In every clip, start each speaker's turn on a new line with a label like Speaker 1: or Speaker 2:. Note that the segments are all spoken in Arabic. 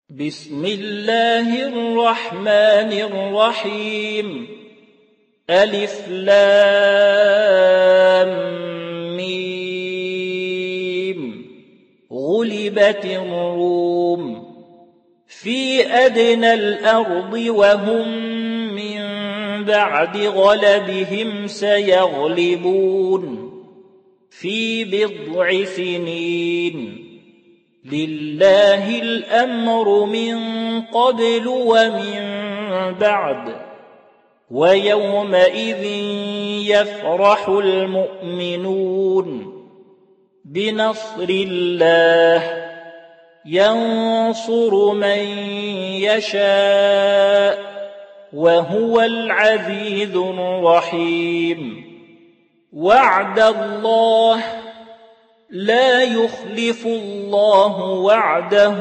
Speaker 1: بسم الله الرحمن الرحيم. ألف لام ميم. غلبت الروم في أدنى الأرض وهم من بعد غلبهم سيغلبون في بضع سنين. لله الأمر من قبل ومن بعد ويومئذ يفرح المؤمنون بنصر الله ينصر من يشاء وهو العزيز الرحيم. وعد الله لا يخلف الله وعده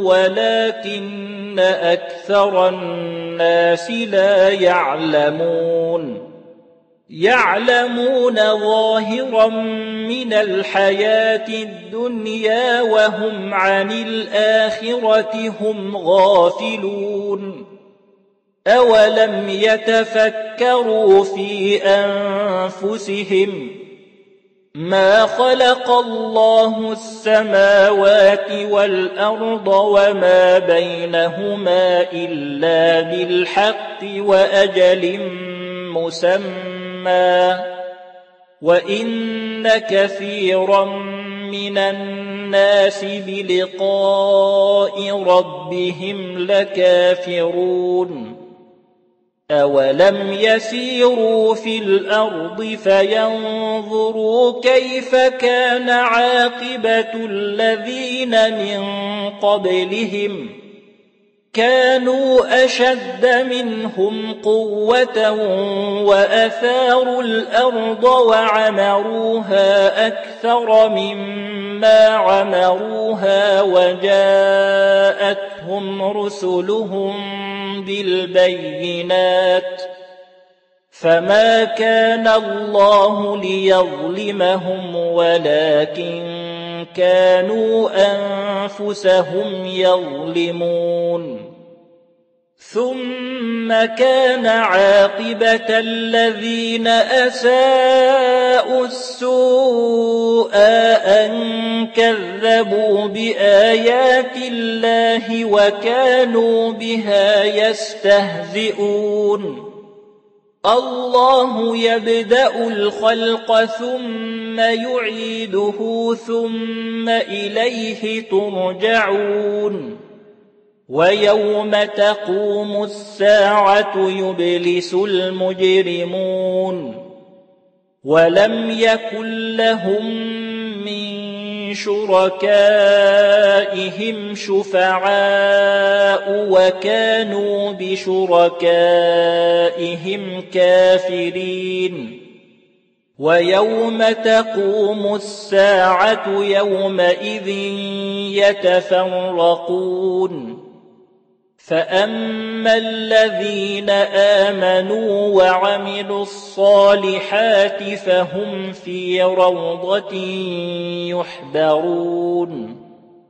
Speaker 1: ولكن أكثر الناس لا يعلمون. يعلمون ظاهرا من الحياة الدنيا وهم عن الآخرة هم غافلون. أولم يتفكروا في أنفسهم ما خلق الله السماوات والأرض وما بينهما إلا بالحق وأجل مسمى وإن كثيرا من الناس بلقاء ربهم لكافرون. أولم يسيروا في الأرض فينظروا كيف كان عاقبة الذين من قبلهم كانوا أشد منهم قوة وأثاروا الأرض وعمروها أكثر مما عمروها وجاءتهم رسلهم بالبينات فما كان الله ليظلمهم ولكن كانوا أنفسهم يظلمون. ثم كان عاقبة الذين أساءوا السوء أن كذبوا بآيات الله وكانوا بها يستهزئون. الله يبدأ الخلق ثم يعيده ثم إليه ترجعون. ويوم تقوم الساعة يبلس المجرمون ولم يكن لهم من شركائهم شفعاء وكانوا بشركائهم كافرين. ويوم تقوم الساعة يومئذ يتفرقون. فأما الذين آمنوا وعملوا الصالحات فهم في روضة يحبرون.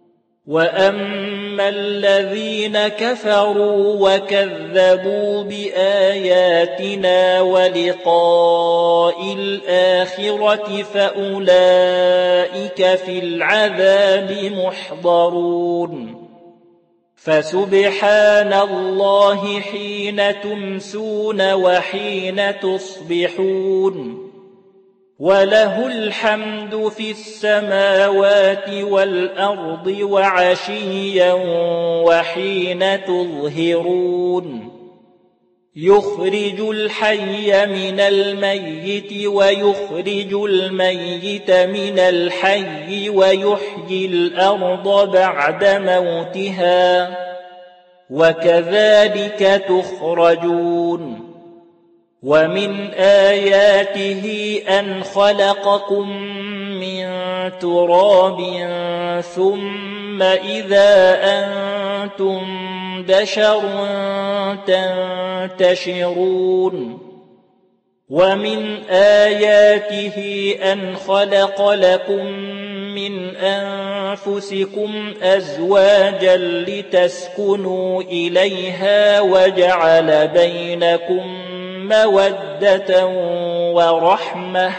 Speaker 1: وأما الذين كفروا وكذبوا بآياتنا ولقاء الآخرة فأولئك في العذاب محضرون. فسبحان الله حين تمسون وحين تصبحون وله الحمد في السماوات والأرض وعشيا وحين تظهرون. يخرج الحي من الميت ويخرج الميت من الحي ويحيي الأرض بعد موتها وكذلك تخرجون. ومن آياته أن خلقكم من تراب ثم إذا أنتم بشر تنتشرون. ومن آياته أن خلق لكم من من أنفسكم أزواجا لتسكنوا إليها وجعل بينكم مودة ورحمة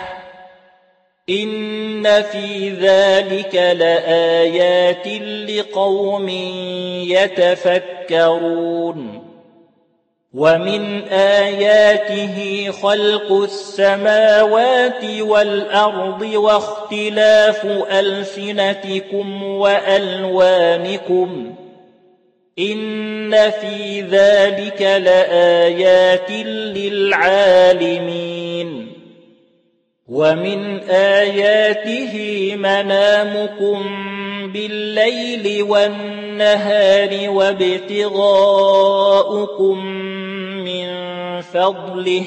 Speaker 1: إن في ذلك لآيات لقوم يتفكرون ومن آياته خلق السماوات والأرض واختلاف ألسنتكم وألوانكم إن في ذلك لآيات للعالمين ومن آياته منامكم بالليل والنهار وابتغاؤكم من فضله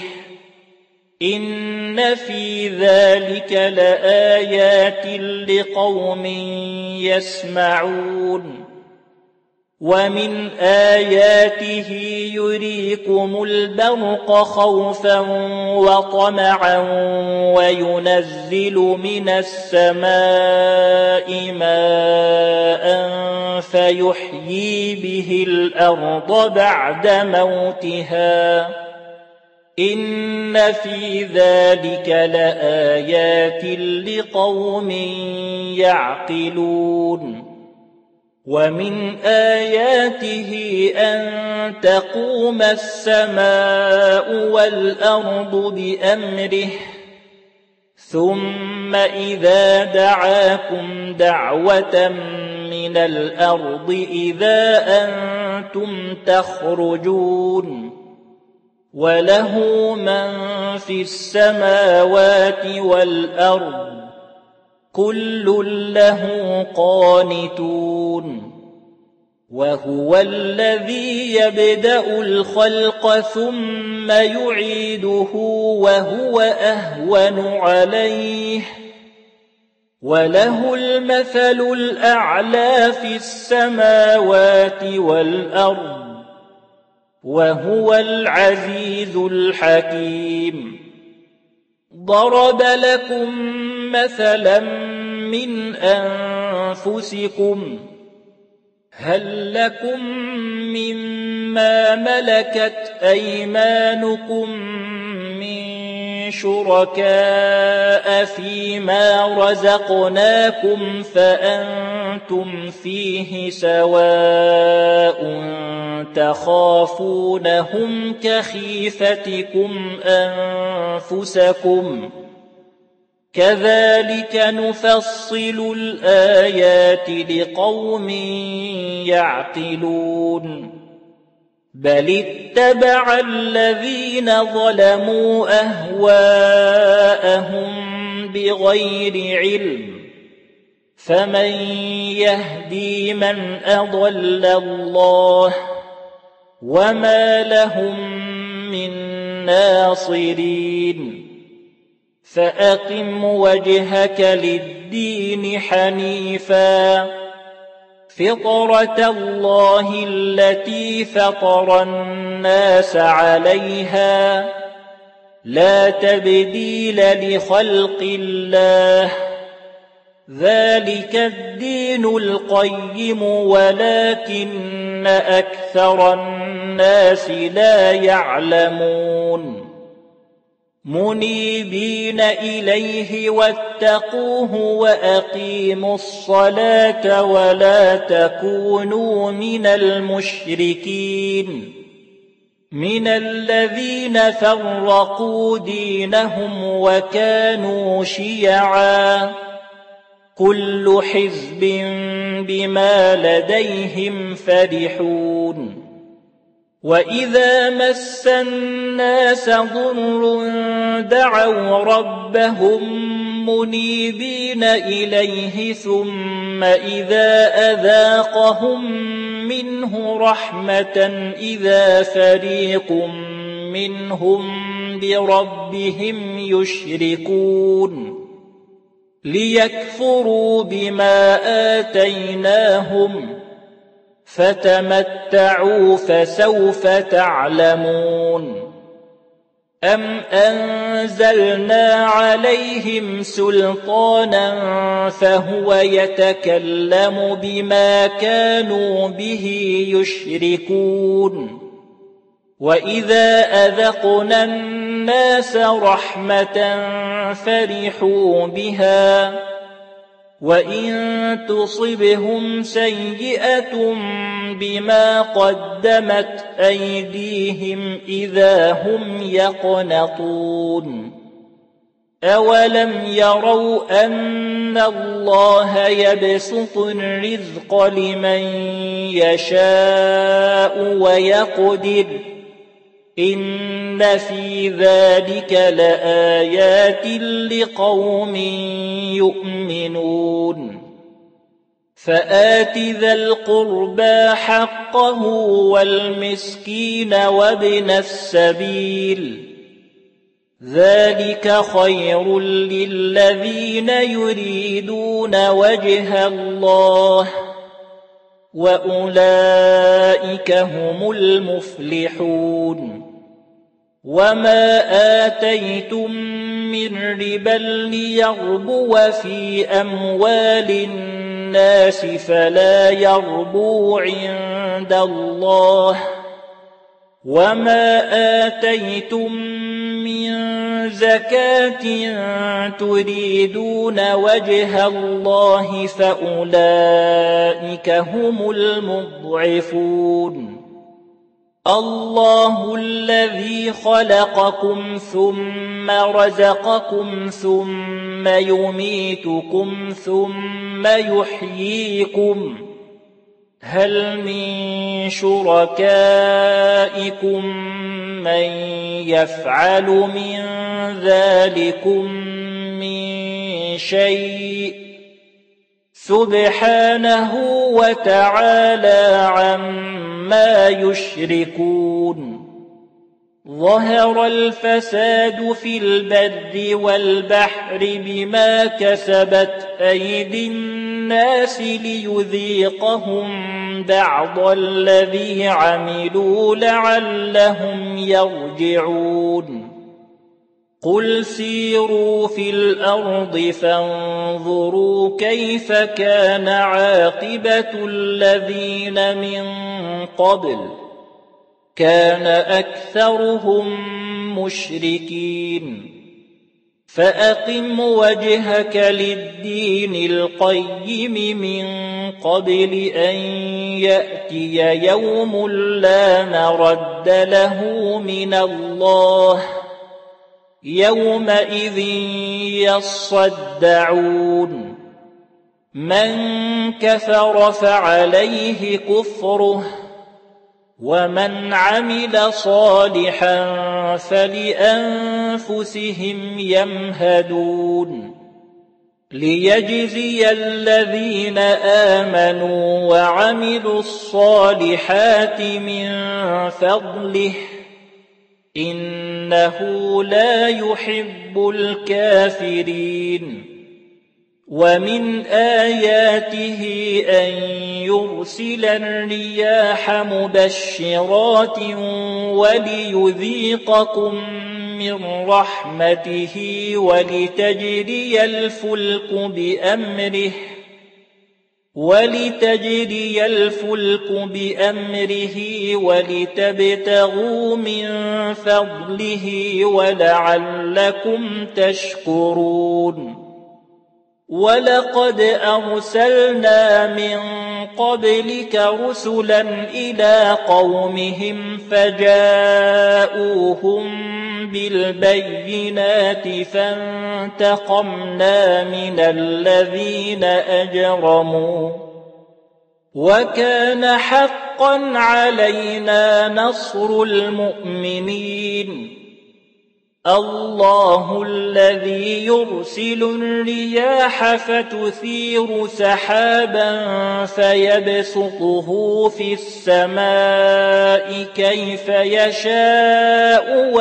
Speaker 1: إن في ذلك لآيات لقوم يسمعون ومن آياته يريكم البرق خوفا وطمعا وينزل من السماء ماء فيحيي به الأرض بعد موتها إن في ذلك لآيات لقوم يعقلون ومن آياته أن تقوم السماء والأرض بأمره ثم إذا دعاكم دعوة من الأرض إذا أنتم تخرجون وله من في السماوات والأرض كل له قانتون وهو الذي يبدأ الخلق ثم يعيده وهو أهون عليه وله المثل الأعلى في السماوات والأرض وهو العزيز الحكيم ضرب لكم مثلا من أنفسكم هل لكم مما ملكت أيمانكم من شركاء فيما رزقناكم فأنتم فيه سواء تخافونهم كخيفتكم أنفسكم كذلك نفصل الآيات لقوم يعقلون بل اتبع الذين ظلموا أهواءهم بغير علم فمن يهدي من أضل الله وما لهم من ناصرين فأقم وجهك للدين حنيفا فطرة الله التي فطر الناس عليها لا تبديل لخلق الله ذلك الدين القيم ولكن أكثر الناس لا يعلمون منيبين إليه واتقوه وأقيموا الصلاة ولا تكونوا من المشركين من الذين فرقوا دينهم وكانوا شيعا كل حزب بما لديهم فرحون وإذا مس الناس ضر دعوا ربهم منيبين إليه ثم إذا أذاقهم منه رحمة إذا فريق منهم بربهم يشركون ليكفروا بما آتيناهم فتمتعوا فسوف تعلمون أَمْ أَنزَلْنَا عَلَيْهِمْ سُلْطَانًا فَهُوَ يَتَكَلَّمُ بِمَا كَانُوا بِهِ يُشْرِكُونَ وَإِذَا أَذَقْنَا النَّاسَ رَحْمَةً فَرِحُوا بِهَا وَإِن تُصِبْهُمْ سَيِّئَةٌ بِمَا قَدَّمَتْ أَيْدِيهِمْ إِذَا هُمْ يَقْنَطُونَ أَوَلَمْ يَرَوْا أَنَّ اللَّهَ يَبْسُطُ الرِّزْقَ لِمَن يَشَاءُ وَيَقْدِرُ إِنَّ فِي ذَلِكَ لَآيَاتٍ لِقَوْمٍ يُؤْمِنُونَ فَآتِ ذَا الْقُرْبَى حَقَّهُ وَالْمِسْكِينَ وَابْنَ السَّبِيلِ ذَلِكَ خَيْرٌ لِّلَّذِينَ يُرِيدُونَ وَجْهَ اللَّهِ وَأُولَئِكَ هُمُ الْمُفْلِحُونَ وَمَا آتَيْتُم مِّن رِّبًا لِّيَرْبُوَ في أَمْوَالِ النَّاسِ فَلَا يَرْبُو عِندَ اللَّهِ وَمَا آتَيْتُم مِّن زَكَاةٍ تُرِيدُونَ وَجْهَ اللَّهِ فَأُولَئِكَ هُمُ الْمُضْعِفُونَ اللَّهُ الَّذِي خَلَقَكُمْ ثُمَّ رَزَقَكُمْ ثُمَّ يُمِيتُكُمْ ثُمَّ يُحْيِيكُمْ هَلْ مِن شُرَكَائِكُم مَّن يَفْعَلُ مِن ذَلِكُم مِّن شَيْءٍ سُبْحَانَهُ وَتَعَالَىٰ عَمَّا يُشْرِكُونَ ظَهَرَ الْفَسَادُ فِي الْبَرِّ وَالْبَحْرِ بِمَا كَسَبَتْ أَيْدِي النَّاسِ لِيُذِيقَهُم بَعْضَ الَّذِي عَمِلُوا لَعَلَّهُمْ يَرْجِعُونَ قُلْ سِيرُوا فِي الْأَرْضِ فَانظُرُوا كَيْفَ كَانَ عَاقِبَةُ الَّذِينَ مِن قَبْلُ كَانَ أَكْثَرُهُم مُّشْرِكِينَ فَأَقِمْ وَجْهَكَ لِلدِّينِ الْقَيِّمِ مِن قَبْلِ أَن يَأْتِيَ يَوْمٌ لَّا مَرَدَّ لَهُ مِنَ اللَّهِ يَوْمَئِذٍ يَصَّدَّعُونَ مَن كَفَرَ فَعَلَيْهِ كُفْرُهُ وَمَنْ عَمِلَ صَالِحًا فَلِأَنفُسِهِمْ يَمْهَدُونَ لِيَجْزِيَ الَّذِينَ آمَنُوا وَعَمِلُوا الصَّالِحَاتِ مِن فَضْلِهِ إِنَّهُ لَا يُحِبُّ الْكَافِرِينَ وَمِنْ آيَاتِهِ أَن يُرْسِلَ الرِّيَاحَ مُبَشِّرَاتٍ وَلِيُذِيقَكُم مِّن رَّحْمَتِهِ وَلِتَجْرِيَ الْفُلْكُ بِأَمْرِهِ وَلِتَبْتَغُوا مِن فَضْلِهِ وَلَعَلَّكُمْ تَشْكُرُونَ وَلَقَدْ أَرْسَلْنَا مِن قَبْلِكَ رُسُلًا إِلَىٰ قَوْمِهِمْ فَجَاءُوهُم بِالْبَيِّنَاتِ فَانتَقَمْنَا مِنَ الَّذِينَ أَجْرَمُوا وَكَانَ حَقًّا عَلَيْنَا نَصْرُ الْمُؤْمِنِينَ اللَّهُ الَّذِي يُرْسِلُ الرِّيَاحَ فَتُثِيرُ سَحَابًا فَيَبْسُطُهُ فِي السَّمَاءِ كَيْفَ يَشَاءُ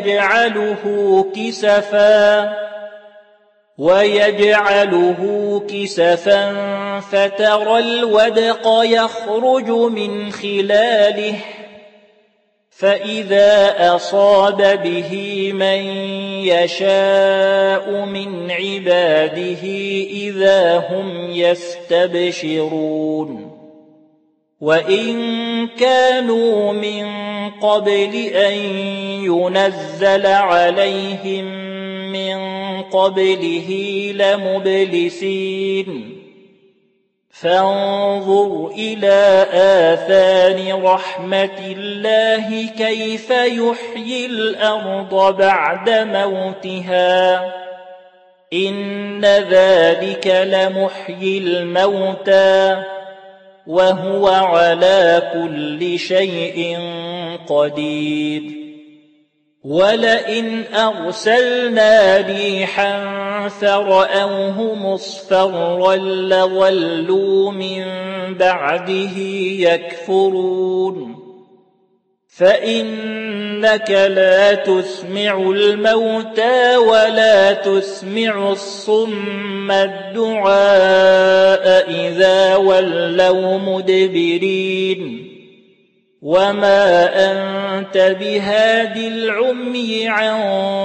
Speaker 1: وَيَجْعَلُهُ كِسَفًا فَتَرَى الْوَدْقَ يَخْرُجُ مِنْ خِلَالِهِ فإذا أصاب به من يشاء من عباده إذا هم يستبشرون وإن كانوا من قبل أن ينزل عليهم من قبله لمبلسين فانظر إلى آثار رحمة الله كيف يحيي الأرض بعد موتها إن ذلك لمحيي الموتى وهو على كل شيء قدير ولئن أرسلنا ريحا فرأوه مصفرا لظلوا من بعده يكفرون فإنك لا تسمع الموتى ولا تسمع الصم الدعاء إذا ولوا مدبرين وما أنت بهاد العمي عن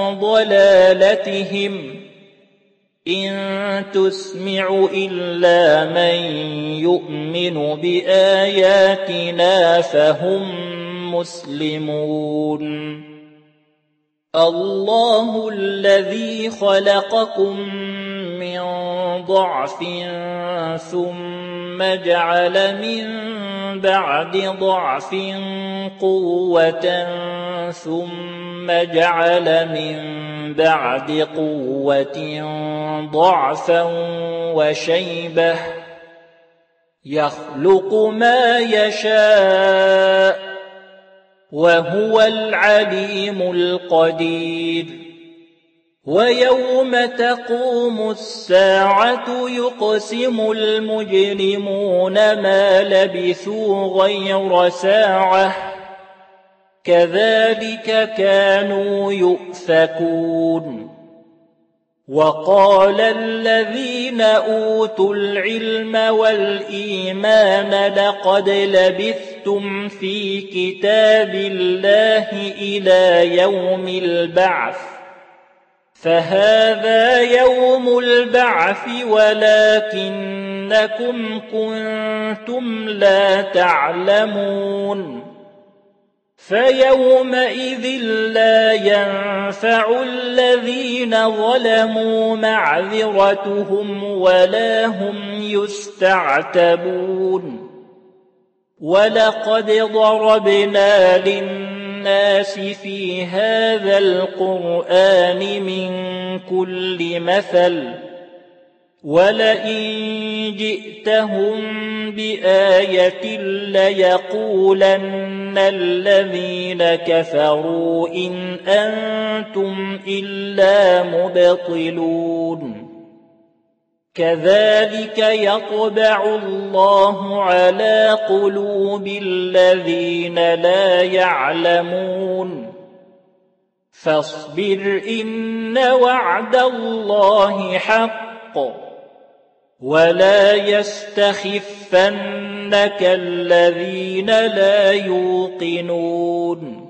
Speaker 1: ضلالتهم إن تسمع إلا من يؤمن بآياتنا فهم مسلمون الله الذي خلقكم من ضعف ثم جعل من بعد ضعف قوة ثم جعل من بعد قوة ضعفا وشيبة يخلق ما يشاء وهو العليم القدير ويوم تقوم الساعة يقسم المجرمون ما لبثوا غير ساعة كذلك كانوا يؤفكون وقال الذين أوتوا العلم والإيمان لقد لبثتم في كتاب الله إلى يوم البعث فهذا يوم البعث ولكنكم كنتم لا تعلمون فيومئذ لا ينفع الذين ظلموا معذرتهم ولا هم يستعتبون ولقد ضربنا للناس في هذا القرآن من كل مثل ولئن جئتهم بآية ليقولن الذين كفروا إن أنتم إلا مبطلون كذلك يطبع الله على قلوب الذين لا يعلمون فاصبر إن وعد الله حق ولا يستخفنك الذين لا يوقنون